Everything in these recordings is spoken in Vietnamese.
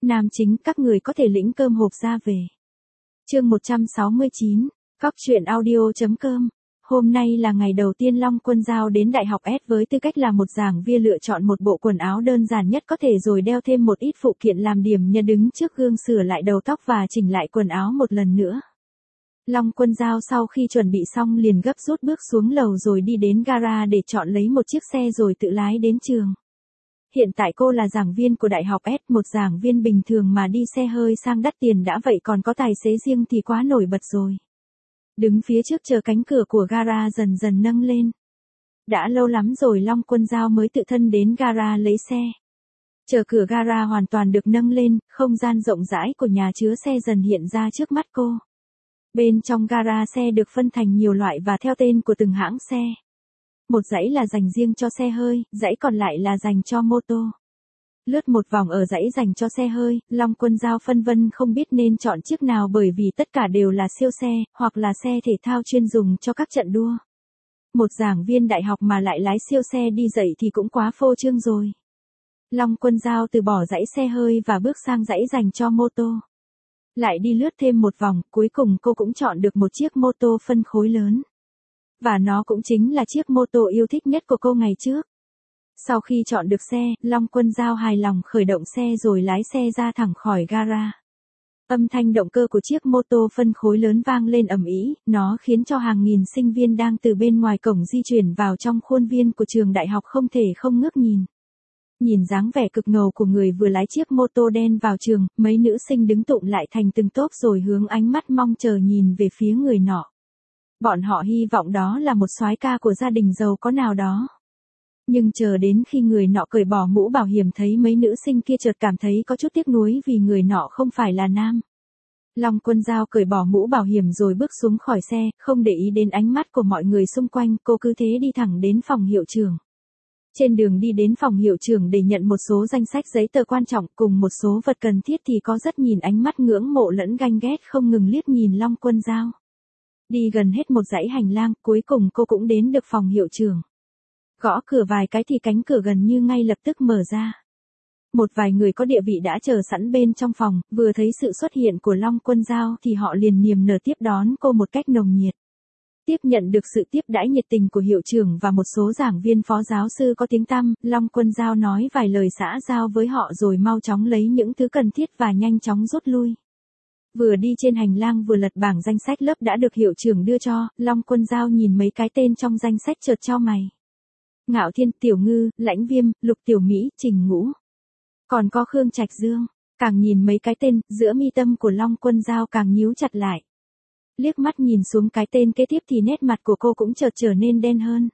Nam chính các người có thể lĩnh cơm hộp ra về. Chương 169, Cóc truyện audio.com. Hôm nay là ngày đầu tiên Long Quân Giao đến Đại học S với tư cách là một giảng viên lựa chọn một bộ quần áo đơn giản nhất có thể rồi đeo thêm một ít phụ kiện làm điểm nhấn, đứng trước gương sửa lại đầu tóc và chỉnh lại quần áo một lần nữa. Long Quân Giao sau khi chuẩn bị xong liền gấp rút bước xuống lầu rồi đi đến gara để chọn lấy một chiếc xe rồi tự lái đến trường. Hiện tại cô là giảng viên của Đại học S, một giảng viên bình thường mà đi xe hơi sang đắt tiền đã vậy còn có tài xế riêng thì quá nổi bật rồi. Đứng phía trước chờ cánh cửa của gara dần dần nâng lên. Đã lâu lắm rồi Long Quân Giao mới tự thân đến gara lấy xe. Chờ cửa gara hoàn toàn được nâng lên, không gian rộng rãi của nhà chứa xe dần hiện ra trước mắt cô. Bên trong gara xe được phân thành nhiều loại và theo tên của từng hãng xe. Một dãy là dành riêng cho xe hơi, dãy còn lại là dành cho mô tô. Lướt một vòng ở dãy dành cho xe hơi, Long Quân Giao phân vân không biết nên chọn chiếc nào bởi vì tất cả đều là siêu xe, hoặc là xe thể thao chuyên dùng cho các trận đua. Một giảng viên đại học mà lại lái siêu xe đi dạy thì cũng quá phô trương rồi. Long Quân Giao từ bỏ dãy xe hơi và bước sang dãy dành cho mô tô. Lại đi lướt thêm một vòng, cuối cùng cô cũng chọn được một chiếc mô tô phân khối lớn. Và nó cũng chính là chiếc mô tô yêu thích nhất của cô ngày trước. Sau khi chọn được xe, Long Quân Giao hài lòng khởi động xe rồi lái xe ra thẳng khỏi gara. Âm thanh động cơ của chiếc mô tô phân khối lớn vang lên ầm ĩ, nó khiến cho hàng nghìn sinh viên đang từ bên ngoài cổng di chuyển vào trong khuôn viên của trường đại học không thể không ngước nhìn. Nhìn dáng vẻ cực ngầu của người vừa lái chiếc mô tô đen vào trường, mấy nữ sinh đứng tụm lại thành từng tốp rồi hướng ánh mắt mong chờ nhìn về phía người nọ. Bọn họ hy vọng đó là một soái ca của gia đình giàu có nào đó. Nhưng chờ đến khi người nọ cởi bỏ mũ bảo hiểm thấy mấy nữ sinh kia chợt cảm thấy có chút tiếc nuối vì người nọ không phải là nam. Long Quân Giao cởi bỏ mũ bảo hiểm rồi bước xuống khỏi xe, không để ý đến ánh mắt của mọi người xung quanh, cô cứ thế đi thẳng đến phòng hiệu trưởng. Trên đường đi đến phòng hiệu trưởng để nhận một số danh sách giấy tờ quan trọng cùng một số vật cần thiết thì có rất nhìn ánh mắt ngưỡng mộ lẫn ganh ghét không ngừng liếc nhìn Long Quân Giao. Đi gần hết một dãy hành lang, cuối cùng cô cũng đến được phòng hiệu trưởng. Gõ cửa vài cái thì cánh cửa gần như ngay lập tức mở ra. Một vài người có địa vị đã chờ sẵn bên trong phòng, vừa thấy sự xuất hiện của Long Quân Giao thì họ liền niềm nở tiếp đón cô một cách nồng nhiệt. Tiếp nhận được sự tiếp đãi nhiệt tình của hiệu trưởng và một số giảng viên phó giáo sư có tiếng tăm, Long Quân Giao nói vài lời xã giao với họ rồi mau chóng lấy những thứ cần thiết và nhanh chóng rút lui. Vừa đi trên hành lang vừa lật bảng danh sách lớp đã được hiệu trưởng đưa cho, Long Quân Giao nhìn mấy cái tên trong danh sách chợt chau mày. Ngạo Thiên, Tiểu Ngư, Lãnh Viêm, Lục Tiểu Mỹ, Trình Ngũ. Còn có Khương Trạch Dương. Càng nhìn mấy cái tên, giữa mi tâm của Long Quân Giao càng nhíu chặt lại. Liếc mắt nhìn xuống cái tên kế tiếp thì nét mặt của cô cũng chợt trở nên đen hơn.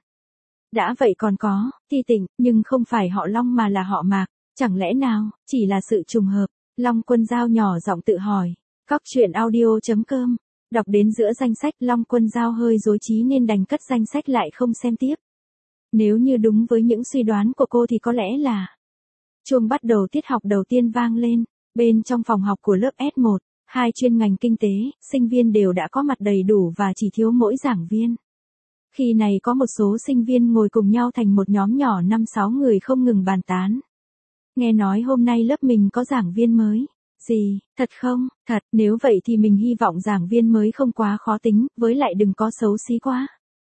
Đã vậy còn có, Thi Tịnh, nhưng không phải họ Long mà là họ Mạc, chẳng lẽ nào, chỉ là sự trùng hợp. Long Quân Giao nhỏ giọng tự hỏi. Cóc truyện audio.com. Đọc đến giữa danh sách Long Quân Giao hơi rối trí nên đành cất danh sách lại không xem tiếp. Nếu như đúng với những suy đoán của cô thì có lẽ là chuông bắt đầu tiết học đầu tiên vang lên. Bên trong phòng học của lớp S1, 2 chuyên ngành kinh tế, sinh viên đều đã có mặt đầy đủ và chỉ thiếu mỗi giảng viên. Khi này có một số sinh viên ngồi cùng nhau thành một nhóm nhỏ 5-6 người không ngừng bàn tán. Nghe nói hôm nay lớp mình có giảng viên mới. Gì, thật không? Thật, nếu vậy thì mình hy vọng giảng viên mới không quá khó tính, với lại đừng có xấu xí quá.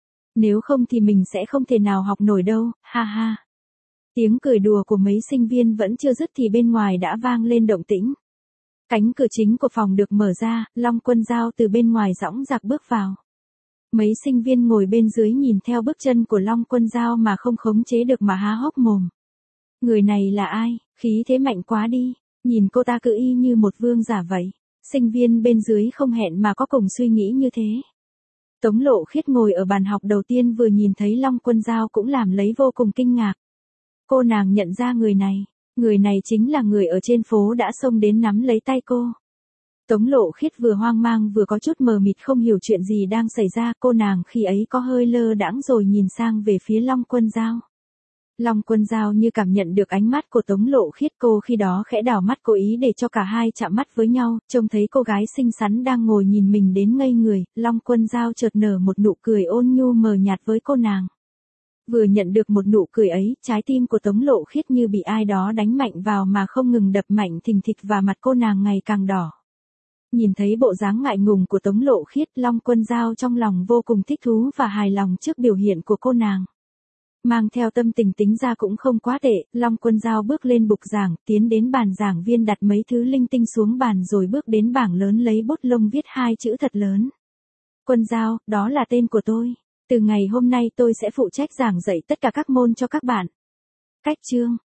Nếu không thì mình sẽ không thể nào học nổi đâu, ha ha. Tiếng cười đùa của mấy sinh viên vẫn chưa dứt thì bên ngoài đã vang lên động tĩnh. Cánh cửa chính của phòng được mở ra, Long Quân Giao từ bên ngoài dõng dạc bước vào. Mấy sinh viên ngồi bên dưới nhìn theo bước chân của Long Quân Giao mà không khống chế được mà há hốc mồm. Người này là ai, khí thế mạnh quá đi. Nhìn cô ta cứ y như một vương giả vậy. Sinh viên bên dưới không hẹn mà có cùng suy nghĩ như thế. Tống Lộ Khiết ngồi ở bàn học đầu tiên vừa nhìn thấy Long Quân Giao cũng làm lấy vô cùng kinh ngạc. Cô nàng nhận ra người này. Người này chính là người ở trên phố đã xông đến nắm lấy tay cô. Tống Lộ Khiết vừa hoang mang vừa có chút mờ mịt không hiểu chuyện gì đang xảy ra. Cô nàng khi ấy có hơi lơ đãng rồi nhìn sang về phía Long Quân Giao. Long Quân Giao như cảm nhận được ánh mắt của Tống Lộ Khiết, cô khi đó khẽ đảo mắt cố ý để cho cả hai chạm mắt với nhau, trông thấy cô gái xinh xắn đang ngồi nhìn mình đến ngây người, Long Quân Giao chợt nở một nụ cười ôn nhu mờ nhạt với cô nàng. Vừa nhận được một nụ cười ấy, trái tim của Tống Lộ Khiết như bị ai đó đánh mạnh vào mà không ngừng đập mạnh thình thịch và mặt cô nàng ngày càng đỏ. Nhìn thấy bộ dáng ngại ngùng của Tống Lộ Khiết, Long Quân Dao trong lòng vô cùng thích thú và hài lòng trước biểu hiện của cô nàng. Mang theo tâm tình tính ra cũng không quá tệ, Long Quân Dao bước lên bục giảng, tiến đến bàn giảng viên đặt mấy thứ linh tinh xuống bàn rồi bước đến bảng lớn lấy bút lông viết hai chữ thật lớn. Quân Dao, đó là tên của tôi. Từ ngày hôm nay tôi sẽ phụ trách giảng dạy tất cả các môn cho các bạn. Cách chương.